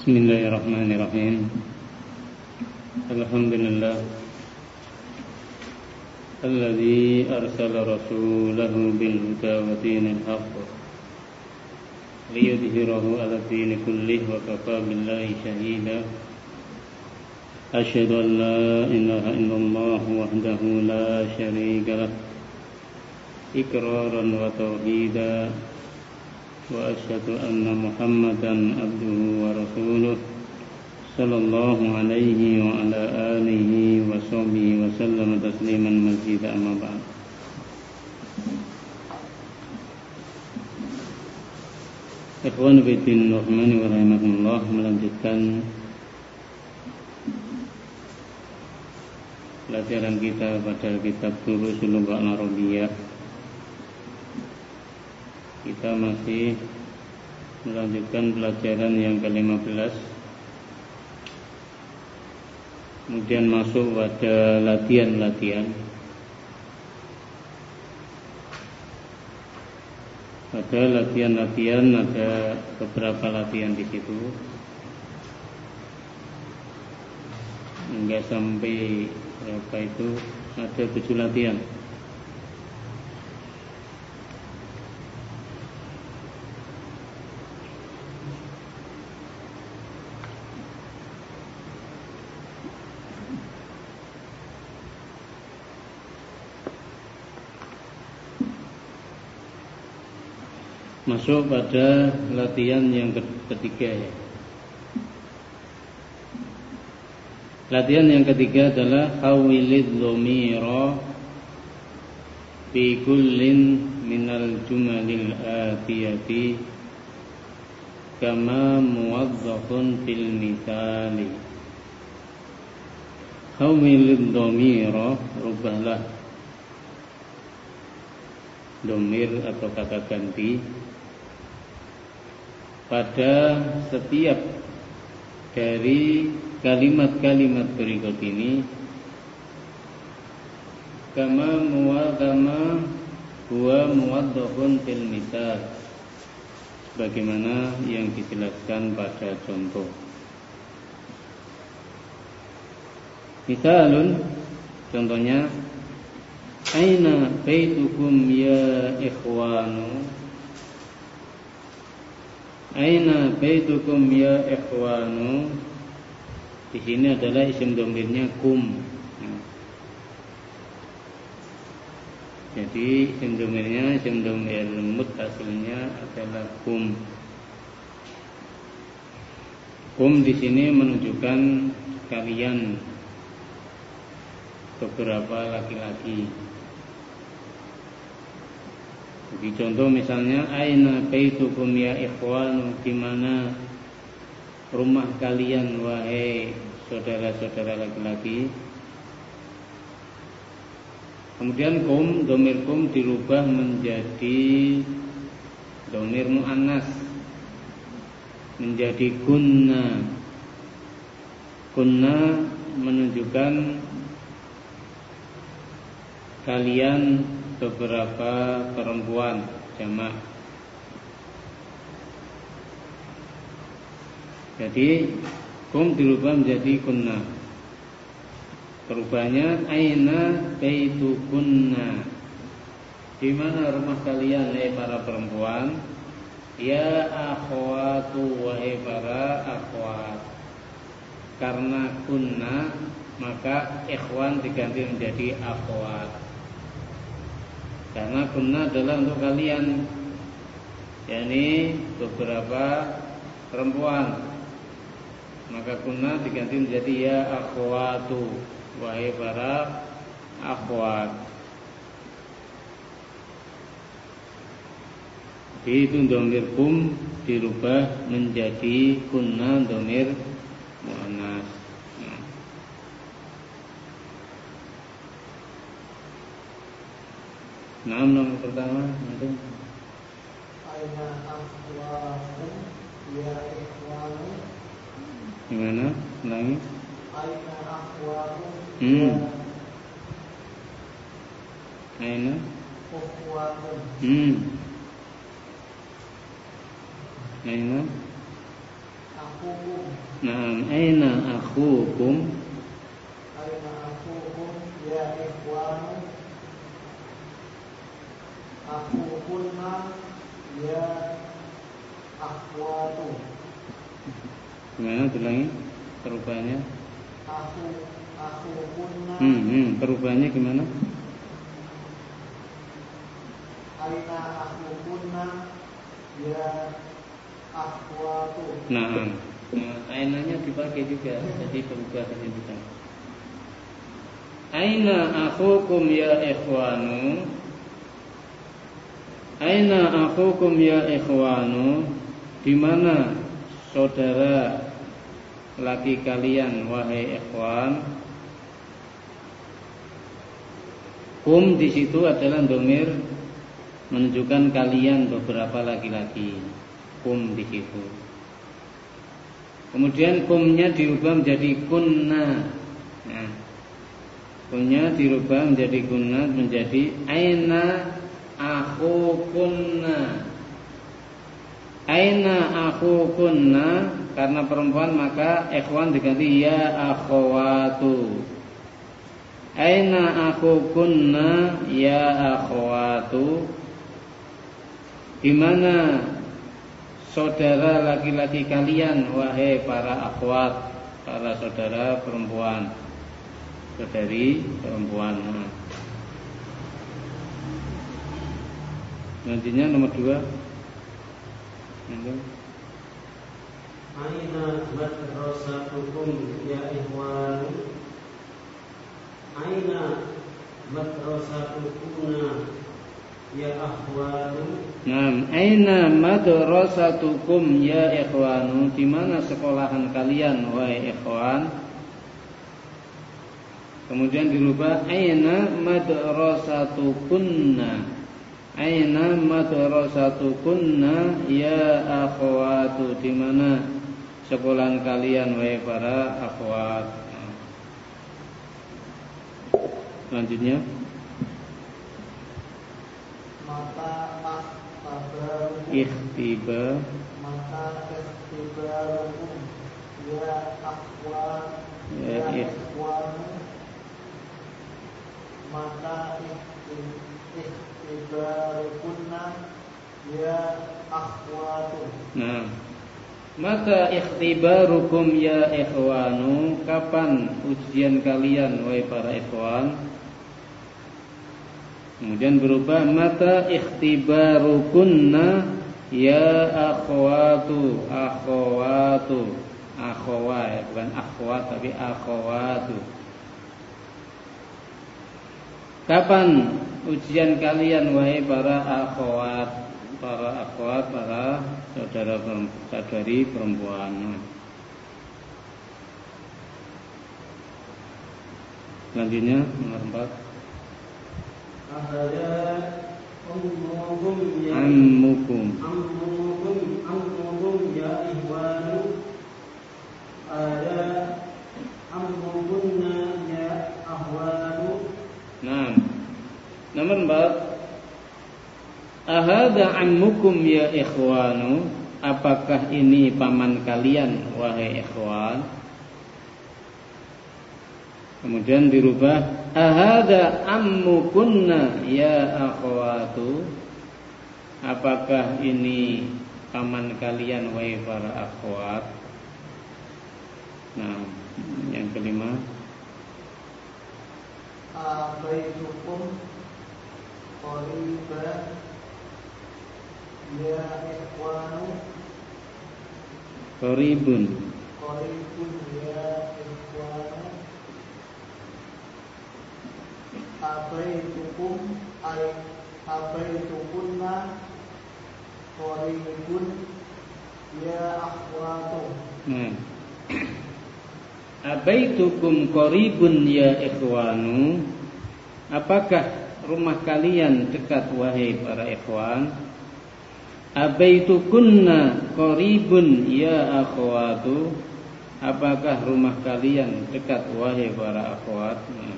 Bismillahirrahmanirrahim. Alhamdulillah alladzi arsala rasulahu bil huda wa dinil haqq liyudhhirahu 'ala dini kullih wa kafa billahi shahida. Asyhadu an la ilaha illallah wahdahu la syarika lah iqraran wa tauhida wa asyhadu anna Muhammadan abduhu wa rasuluh sallallahu alaihi wa ala alihi wa sahbihi wa sallam tasliman mazida amma ba'd. Ikhwan fillah rahimani wa rahimakumullah, melanjutkan pelajaran kita pada kitab Durusul Lughah Arabiyyah. Kita masih melanjutkan pelajaran yang ke-15. Kemudian masuk pada latihan-latihan. Pada latihan-latihan ada beberapa latihan di situ. Hingga sampai berapa itu? Ada 7 latihan. Masuk pada latihan yang ketiga ya. Latihan yang ketiga adalah hawilid dhamira fi kullin minal jumalil atiyati kama muwaddafun fil mithali. Hawilid dhamira, rubahlah dhamir atau kata ganti pada setiap dari kalimat-kalimat berikut ini, kama huwa muwaddahun fil mithal, sebagaimana yang dijelaskan pada contoh. Misalun, contohnya, aina baitukum ya ikhwanu. Aina baitukum ya ikhwanu. Di sini adalah isim dhamirnya kum. Jadi isim dhamirnya, isim dhamir muttasilnya adalah kum. Kum di sini menunjukkan kalian, beberapa laki-laki. Di contoh misalnya, aina baitukum ya ikhwanu, di mana rumah kalian wahai saudara-saudara laki-laki. Kemudian kum, dhamir kum dirubah menjadi dhamir muannas, menjadi kunna. Kunna menunjukkan kalian beberapa perempuan, jamak. Jadi kum dirubah menjadi kunna. Perubahannya aina baitukunna, di mana rumah kalian wahai para perempuan. Ya akhwatu, wahai para akhwat. Karena kunna maka ikhwan diganti menjadi akhwat. Karena kunna adalah untuk kalian, yakni beberapa perempuan, maka kunna diganti menjadi ya akhwatu, wahai para akhwat. Jadi itu dhamir kum dirubah menjadi kunna, dhamir muannas. Nah, nomor pertama nanti. Aina akhwatu ya ikhwanu. Gimana? Ulangi. Aina akhwatu. Aina akhwatu. Aina akukum. Naam, aina akhukum? Aina akhukum ya ikhwanu. Akhukunna ya akhwatu. Gimana ulangi perubahannya? Akhukunna. Perubahannya gimana? Aina akhukunna ya akhwatu. Nah, ainanya dipakai juga, jadi berubah kesimpulan. Aina akhukum ya ikhwanu. Aina akhukum ya ikhwanu. Di mana saudara laki kalian wahai ikhwan? Kum di situ adalah domir menunjukkan kalian beberapa laki-laki. Kum di situ. Kemudian kumnya dirubah menjadi kunna. Nah, kumnya dirubah menjadi kunna menjadi aina akhukunna. Aina akhukunna, karena perempuan maka ikhwan diganti ya akhwatu. Aina akhukunna ya akhwatu. Di mana saudara laki-laki kalian wahai para akhwat, para saudara perempuan, saudari perempuan. Nantinya nomor 2. Aina madrasatukum ya ikhwanu. Aina madrasatukuna ya akhwanu. Nah, aina madrasatukum ya ikhwanu. Di mana sekolahan kalian wahai ikhwan? Kemudian dirubah aina madrasatukunna. Aina madrasatukunna ya akhwatu. Di mana sekolahan kalian wahai para akhwat? Selanjutnya Mata akhtabarukum. ikhtibar. Mata ikhtibarukum ya akhwan. Ya ikhwanu. Mata ikhtibarukunna ya akhwatu. Nah, mata ikhtibarukum ya ikhwanu. Kapan ujian kalian wahai para ikhwan? Kemudian berubah mata ikhtibarukunna ya akhwatu. Akhwatu, akhwat, bukan akhwat tapi akhwatu. Kapan ujian kalian wahai para akhwat? Para akhwat, para saudari perempuan. Selanjutnya nomor 4. Ahada ummukum ya Ammukum. Ammukum ya ikhwanu. Ada ammukunna ya akhwanu. Nah, nomor 4. Ahada ammukum ya ikhwanu. Apakah ini paman kalian wahai ikhwan? Kemudian dirubah ahada ammukunna ya akhwatu. Apakah ini paman kalian wahai para akhwat? Nah, yang kelima Abaitukum qariban ya ikhwanu. qaribun. Qaribun ya ikhwanu. Abaitukunna qaribun ya akhwatu. Nah, abaitukum qaribun ya ikhwanu. Apakah rumah kalian dekat wahai para ikhwan? Abaitukunna qaribun ya akhwatu. Apakah rumah kalian dekat wahai para akhwat? Nah.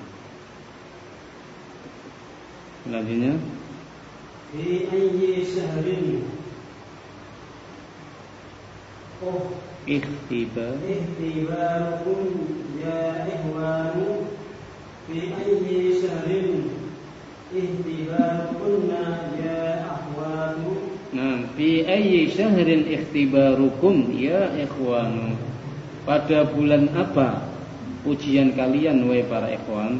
Selanjutnya Fi ayyi syahrin Ihtibarukum ya ikhwanu fi ayyi syahrin ihtibarukunna ya akhwatu. Nah, fi ayyi syahrin ikhtibarukum ya ikhwanu. Pada bulan apa ujian kalian wahai para ikhwan?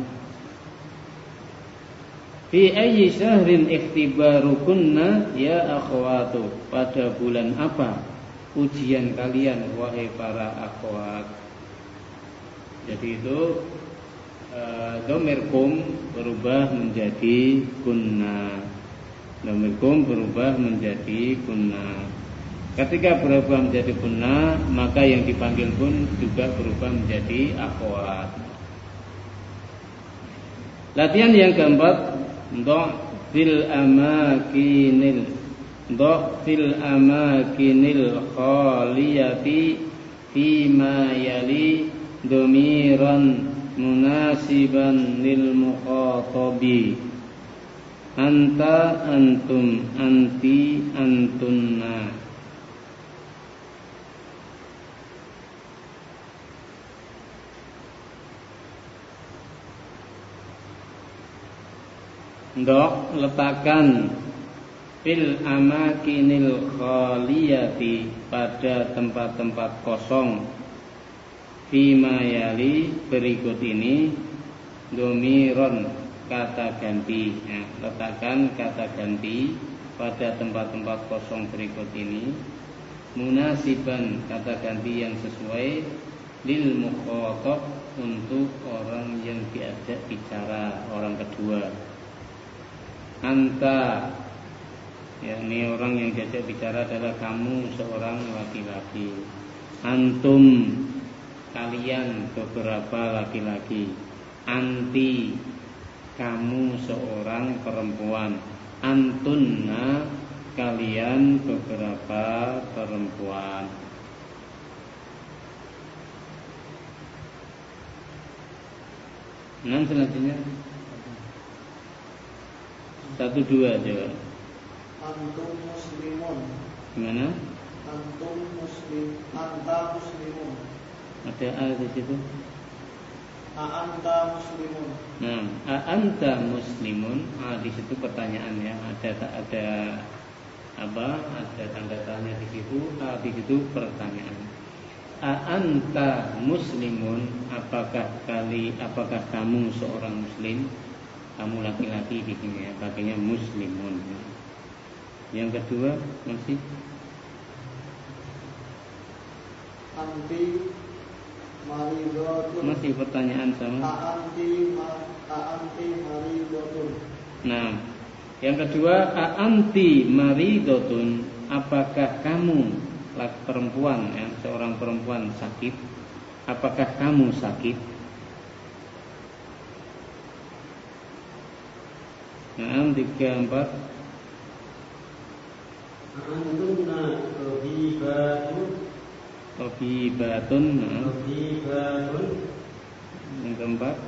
Fi ayyi syahrin ikhtibarukunna ya akhwatu. Pada bulan apa ujian kalian wahai para akhwat? Jadi itu dhamir kum berubah menjadi kunna. Dhamir kum berubah menjadi kunna. Ketika berubah menjadi kunna, maka yang dipanggil pun juga berubah menjadi akhwat. Latihan yang keempat, fil amakinil khaliyati fima yali dhamiran munasiban lil mukhatabi. Anta, antum, anti, antunna. Letakkan fil amakinil khaliyati pada tempat-tempat kosong fima yali berikut ini domiron kata ganti. Letakkan kata ganti pada tempat-tempat kosong berikut ini munasiban kata ganti yang sesuai lil mukhatab untuk orang yang diajak bicara, orang kedua. Anta, yakni orang yang diajak bicara adalah kamu seorang laki-laki. Antum, kalian beberapa laki-laki. Anti, kamu seorang perempuan. Antunna, kalian beberapa perempuan. Nah, selanjutnya 1, 2 aja. Antum muslimun. Gimana? Antum muslim. Anta muslimun. Ada a di situ. Anta muslimun. Nah, anta muslimun. Di situ pertanyaan ya. Ada apa? Ada tanda tanya di situ. Di situ pertanyaan. Anta muslimun. Apakah kamu seorang muslim? Kamu laki-laki di sini ya, pakainya muslimun. Yang kedua masih anti maridotun. Masih pertanyaan sama. Anti maridotun. Nah, yang kedua anti maridotun. Apakah kamu perempuan ya, seorang perempuan sakit? Apakah kamu sakit? Nah, 3, 4. Antunna Tobibatun. Yang keempat.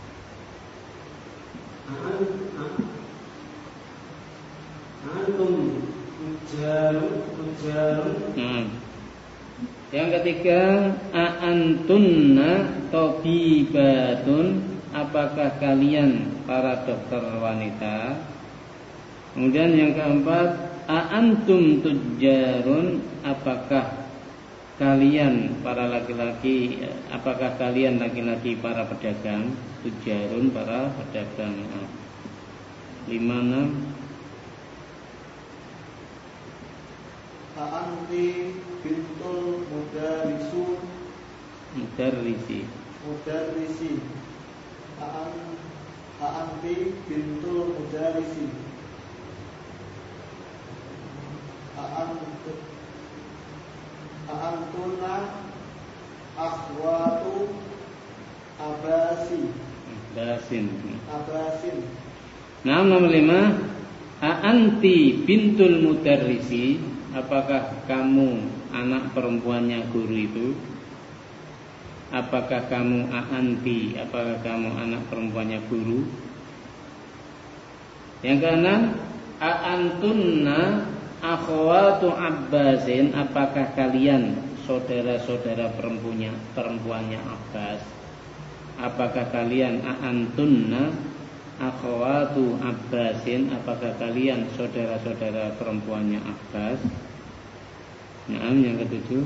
Antum ujarun. Nah, yang ketiga antunna tobibatun. Apakah kalian para dokter wanita? Kemudian yang keempat, antum tujarun. Apakah kalian para laki-laki? Apakah kalian laki-laki para pedagang? Tujarun, para pedagang. 5, 6. Anti bintul mudarrisi. Anti bintul mudarrisi. Antuna akhwatu abasin. Nah, nomor 5. Anti bintul mudarrisi. Apakah kamu anak perempuannya guru itu? Apakah kamu anti? Apakah kamu anak perempuannya guru? Yang keenam, antunna akhwatu abbasin. Apakah kalian saudara-saudara perempuannya Abbas, apakah kalian antunna akhwatu Abbasin, apakah kalian saudara-saudara perempuannya Abbas? Nah, yang ketujuh.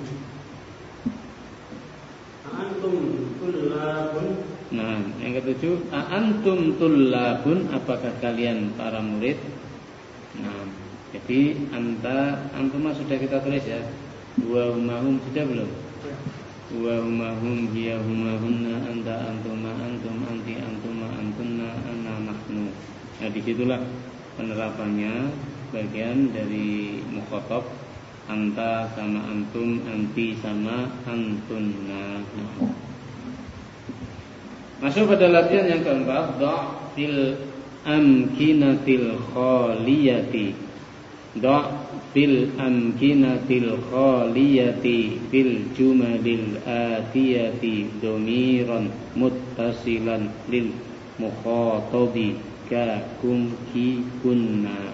Antum tullabun. Nah, yang ketujuh, antum tullabun, apakah kalian para murid? Nah, jadi antum sudah kita tulis ya. Wa humahum sudah belum? Wa humahum hiya humahunna anta antuma antum anti antuma antunna ana nahnu. Nah, disitulah penerapannya bagian dari mukhatab, anta sama antum, anti sama antunna. Masuk pada latihan yang keempat, fil amkinatil khaliyati. Fil amkinatil khaliyati fil jumalil atiyati domiran muttasilan lil mukhatabi ka kum ki kunna.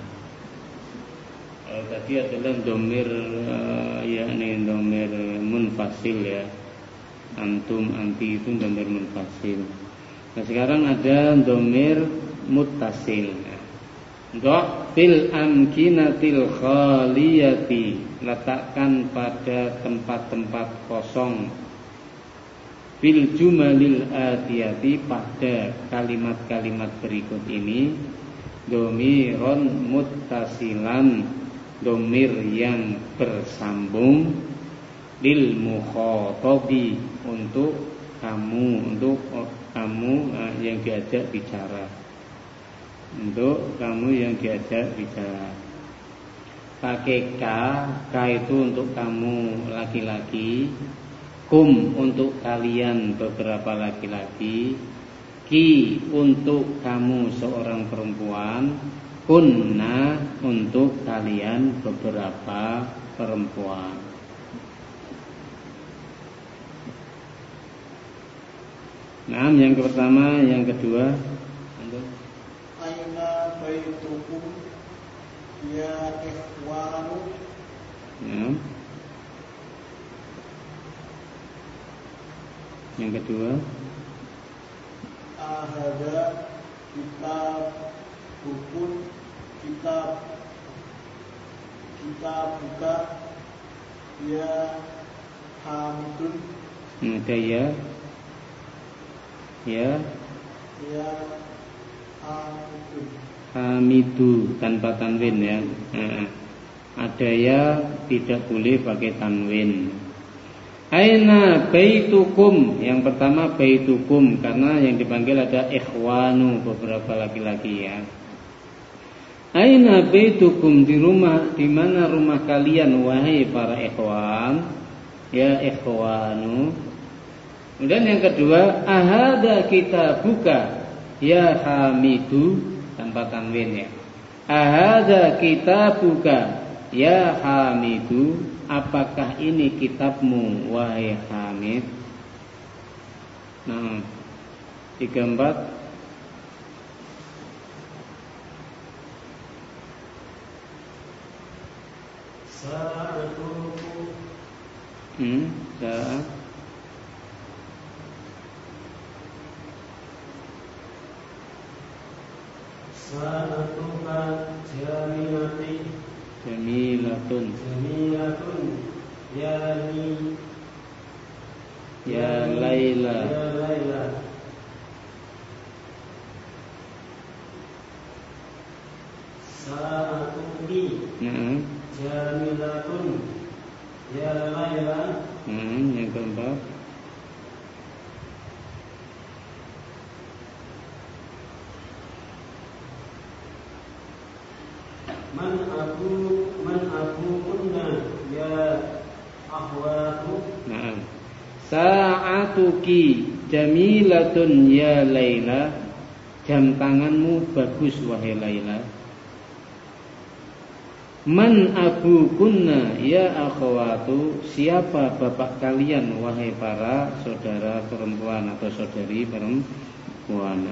Tadi adalah domir yakni domir munfasil ya. Antum, anti itu domir munfasil. Nah, sekarang ada domir muttasil. Fil amkinatil khaliyati, letakkan pada tempat-tempat kosong. Fil jumalil atiyati, pada kalimat-kalimat berikut ini. Domiron muttasilan, domir yang bersambung. Lil mukhatabi, untuk kamu yang diajak bicara. Untuk kamu yang diajak bicara. Pakai K itu untuk kamu laki-laki, kum untuk kalian beberapa laki-laki, ki untuk kamu seorang perempuan, kunna untuk kalian beberapa perempuan. Nah, yang pertama, yang kedua. Aina baitukum ya ikhwanu. Ya. Yang kedua. Ahada kitab buku kitab buka ya hamidun. Ada ya. Ya. Ya hamidun. Hamidu tanpa tanwin ya. Ada ya, tidak boleh pakai tanwin. Aina baitukum, yang pertama baitukum karena yang dipanggil ada ikhwanu, beberapa laki-laki ya. Aina baitukum, di mana rumah kalian wahai para ikhwan, ya ikhwanu. Kemudian yang kedua, ahada kitabuka ya hamidu, tanpa tanwin ya. Ahada kitabuka ya hamidu, apakah ini kitabmu wahai Hamid? Nah, 34. Sa'atuka jamilatun ya Laila Sa'atuki jamilatun ya Laila. Yang keempat. Man aku kunna ya akhwatu. Nah, sa'atuki jamilatun ya Laila, jam tanganmu bagus wahai Laila. Man abukunna ya akhwatu, siapa bapak kalian wahai para saudara perempuan atau saudari perempuan.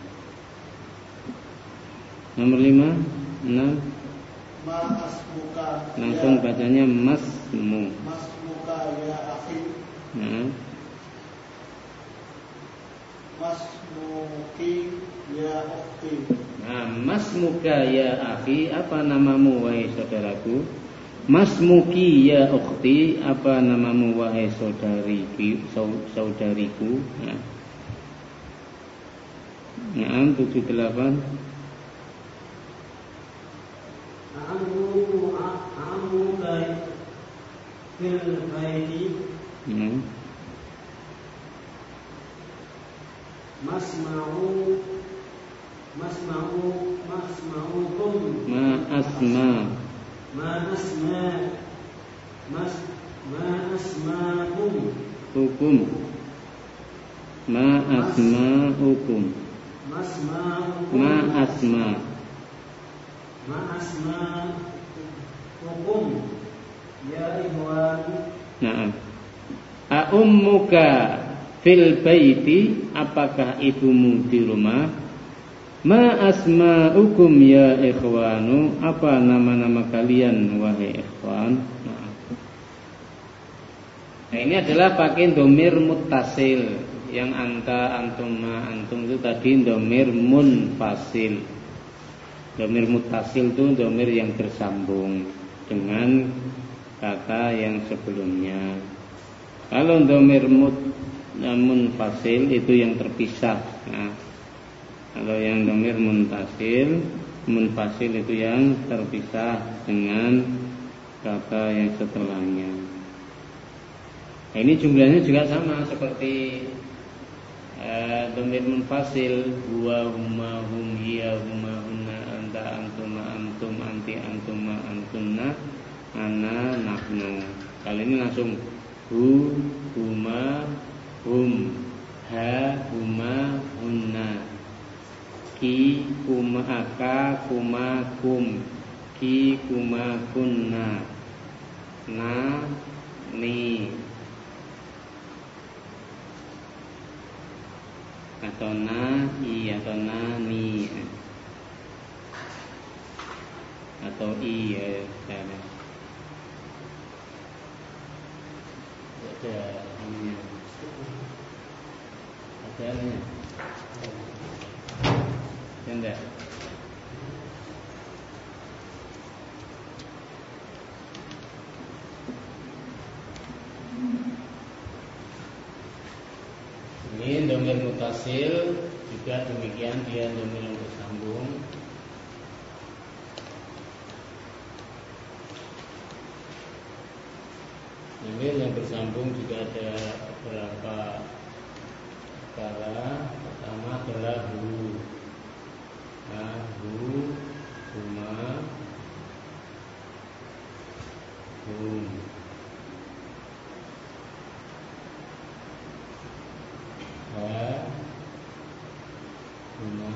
Nomor 5, 6. Masmuka Langsung bacanya masmu. Masmuka Masmuka ya akhi. Masmuki ya ukhti. Nah, masmuka ya akhi, apa namamu wahai saudaraku? Masmuki ya ukhti, apa namamu wahai saudariku? Nah. 78. Amu fil baiti. Masma'ukum. Hukum. Asma'ukum ya ikhwan. Nah, ummuka fil baiti, apakah ibumu di rumah? Ma asma'ukum ya ikhwanu, apa nama-nama kalian wahai ikhwan? Nah, ini adalah pakai domir muttasil. Yang anta, antum, ma, antum itu tadi domir munfasil. Domir muttasil itu domir yang bersambung dengan kata yang sebelumnya. Kalau domir munfasil itu yang terpisah. Nah, kalau yang domir munfasil itu yang terpisah dengan kata yang setelahnya. Nah, ini jumlahnya juga sama seperti domir munfasil, huwa, huma, hum, hiya, huma, hunna, anta, antuma, antum, anti, antuma, antunna, ana, nahnu. Kali ini langsung hu, huma, hum, ha, huma, hunna, ki, kuma, aka, kuma, kum, ki, kuma, kunna, na, ni, atau na, i, atau na, ni, atau i, ada ini, ada ini, enggak? Ini domir mutasil juga demikian, dia domir yang bersambung. Domir yang bersambung juga ada beberapa cara. Pertama adalah hu, huma, hum. Ha, huma,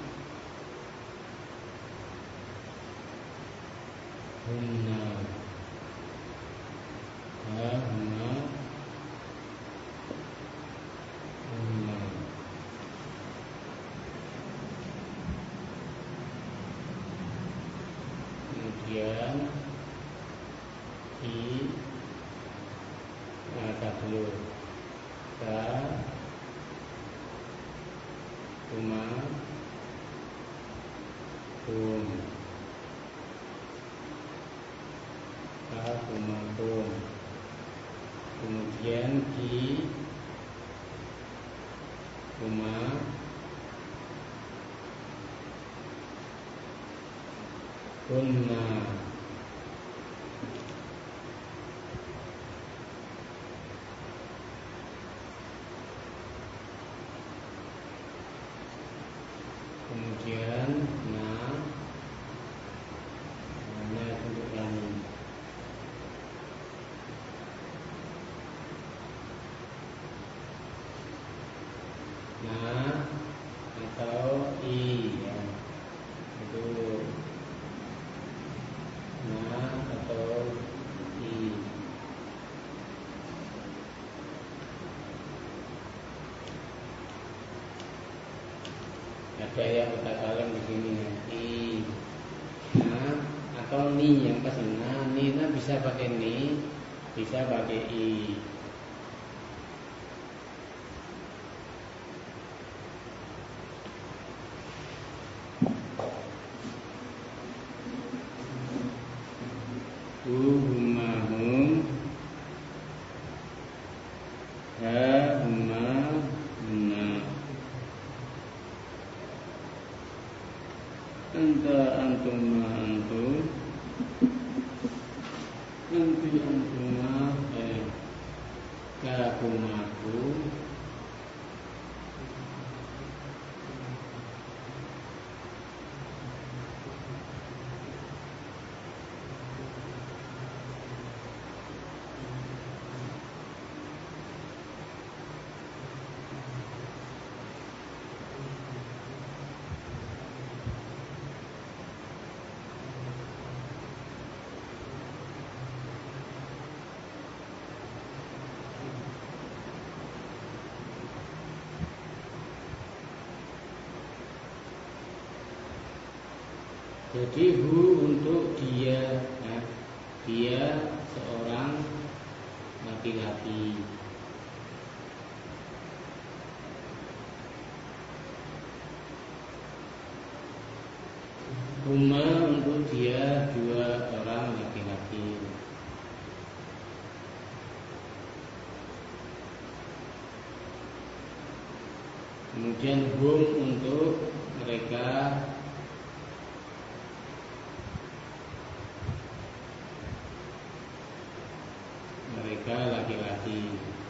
hunna, ha, huma, hunna. Kemudian dulu ka, huma, hum, ka, huma, hum. Kemudian ki, huma, kunna. Kemudian na untuk kami. Na atau i ya. Itu na atau i. Ada yang kita kalam di sini i, na atau ni yang pas na, ni na bisa pakai ni bisa pakai i. Huma hum, ha huma hunna, anta antuma antum, anti antuma, kakumaku, jadi hu untuk dia, ya. Dia seorang laki-laki. Huma untuk dia dua orang laki-laki. Kemudian hum untuk mereka laki-laki.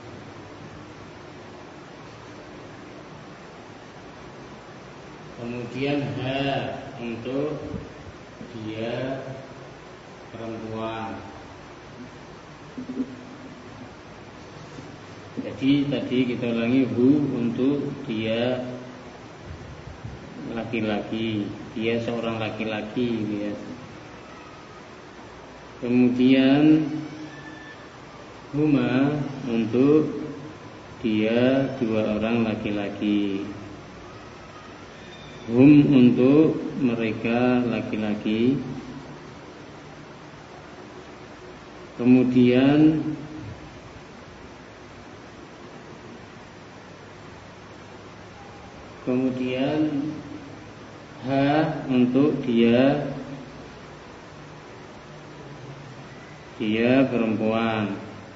Kemudian ha untuk dia perempuan. Jadi tadi kita ulangi, hu untuk dia laki-laki, dia seorang laki-laki, ya. Kemudian huma untuk dia dua orang laki-laki. Hum untuk mereka laki-laki. Kemudian ha untuk dia perempuan.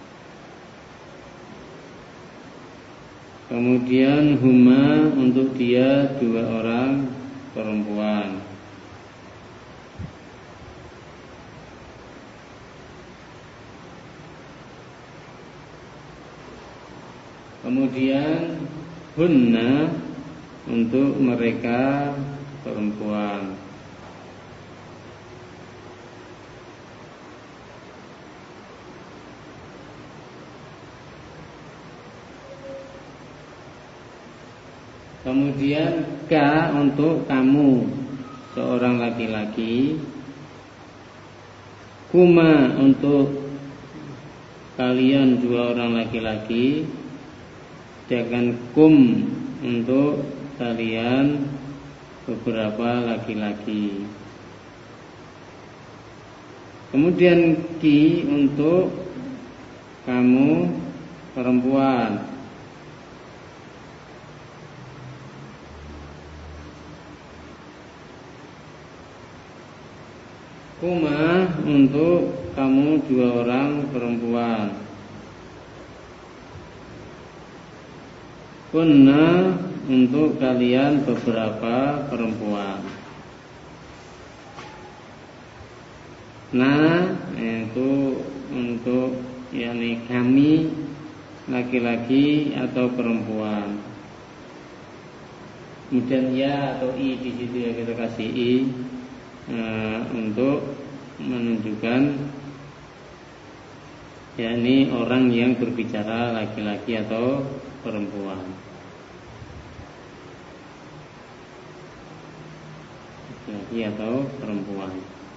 Kemudian huma untuk dia dua orang perempuan. Kemudian hunna untuk mereka perempuan. Kemudian ka untuk kamu seorang laki-laki. Kuma untuk kalian dua orang laki-laki. Sedangkan kum untuk kalian beberapa laki-laki. Kemudian ki untuk kamu perempuan. Kuma untuk kamu dua orang perempuan. Kunna untuk kalian beberapa perempuan. Nah, itu untuk yakni kami laki-laki atau perempuan. Kemudian ya atau i di situ ya kita kasih i untuk menunjukkan yakni orang yang berbicara laki-laki atau perempuan. Laki atau perempuan.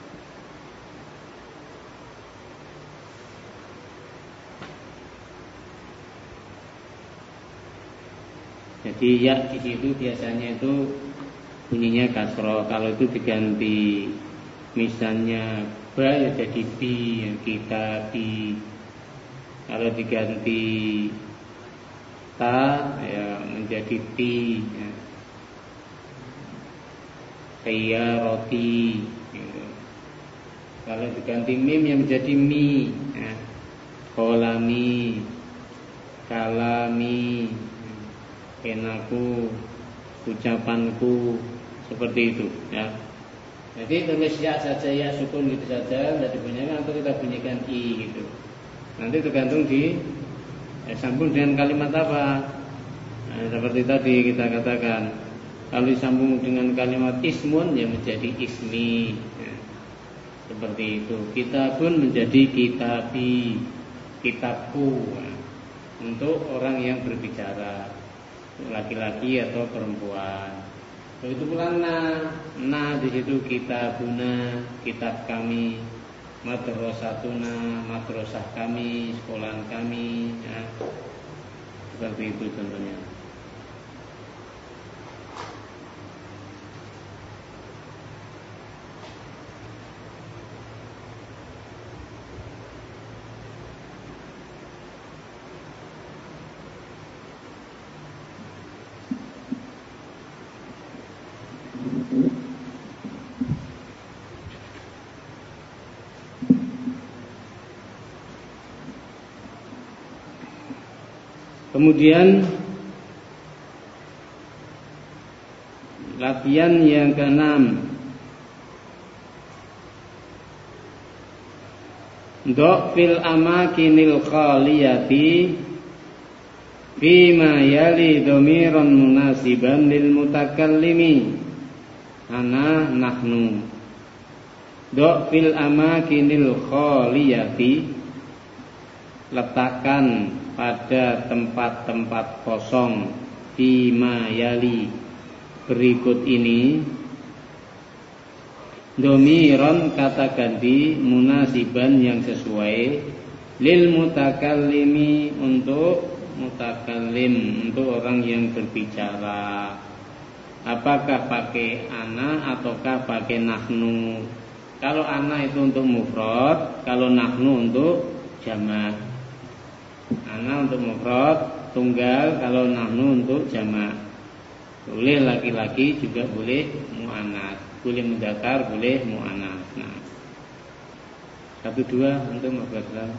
Jadi ya di situ biasanya itu bunyinya kasroh. Kalau itu diganti misalnya ba ya jadi bi, kita bi. Kalau diganti ta ya menjadi ti ya. Sayyarati gitu. Kalau diganti mim yang menjadi mi ya. Kolami, kalami, enaku, ucapanku, seperti itu ya. Jadi tulis ya saja, ya sukun gitu saja, tidak dibunyikan atau kita bunyikan i gitu. Nanti tergantung di sambung dengan kalimat apa. Nah, seperti tadi kita katakan, kalau disambung dengan kalimat ismun ya menjadi ismi ya. Seperti itu. Kitabun menjadi kitabi, kitabku ya. Untuk orang yang berbicara, laki-laki atau perempuan. Begitu pula na di situ kitabuna, kitab kami, madrasatuna, madrasah kami, sekolahan kami ya. Seperti itu contohnya. Kemudian latihan yang keenam, do fil amakinil khaliyati bima yali dhamiran munasiban lil mutakallimi ana nahnu. Do fil amakinil khaliyati, letakkan pada tempat-tempat kosong bima yali, berikut ini, dhamiran kata ganti munasiban yang sesuai, lil mutakallimi untuk mutakallim, untuk orang yang berbicara. Apakah pakai ana ataukah pakai nahnu? Kalau ana itu untuk mufrad, kalau nahnu untuk jamak. Ana untuk mufrad tunggal, kalau nahnu untuk jamak. Boleh laki-laki juga boleh mu'anats, boleh mudzakkar, boleh mu'anats. Nah, 1, 2 untuk mufrad.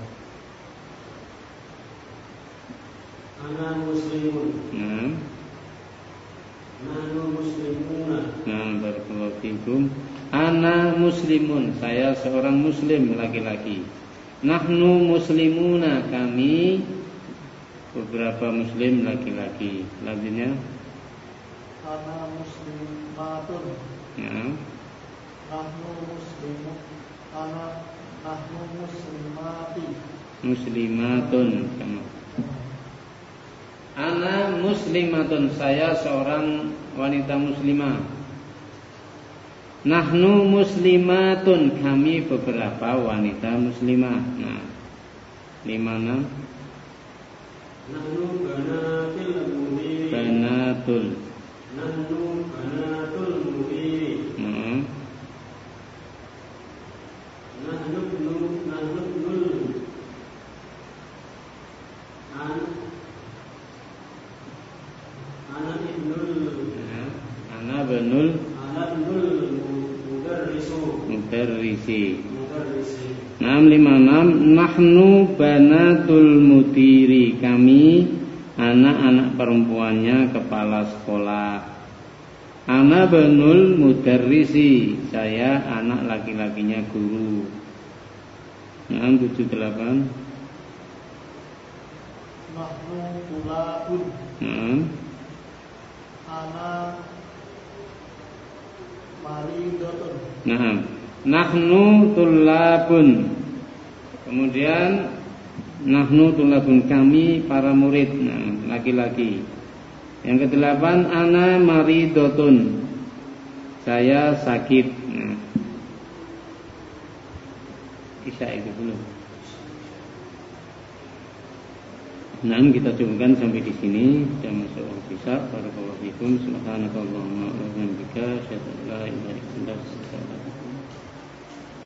Ana muslimun. Nah, nahnu muslimuna. Nah, barakallahu fikum. Ana muslimun, saya seorang muslim laki-laki. Nahnu muslimuna, kami beberapa muslim laki-laki. Lanjutnya, Ana muslimatun. ya. Nahnu muslimun. Nahnu muslimati. Muslimatun, sama. Ana muslimatun, saya seorang wanita muslimah. Nahnu muslimatun, kami beberapa wanita muslimah. Nah, 5, 6. Nahnu banatil mudiri. Banatul. Nahnu banatul mudiri. Nah, Nahnu nul. Ana ibnul. ya. Ana benul Ana ibnul mudarrisi. mudarrisi. 656. Nahnu banatul mudiri, kami anak-anak perempuannya kepala sekolah. Ana benul mudarrisi, saya anak laki-lakinya guru. 678. Nahnu tulabun. Ana maridatun. Nah, nahnu tulabun. Kemudian nahnu tulabun, kami para murid, nah, laki-laki. Yang ke-8, ana maridatun, saya sakit. Nah, Isya itu belum. Nah, kita cukupkan sampai di sini. Sudah masuk waktu Isya. Barakallahu fikum. Subhanakallahumma wa bihamdika, asyhadu an la ilaha illa anta, astaghfiruka wa atubu ilaik.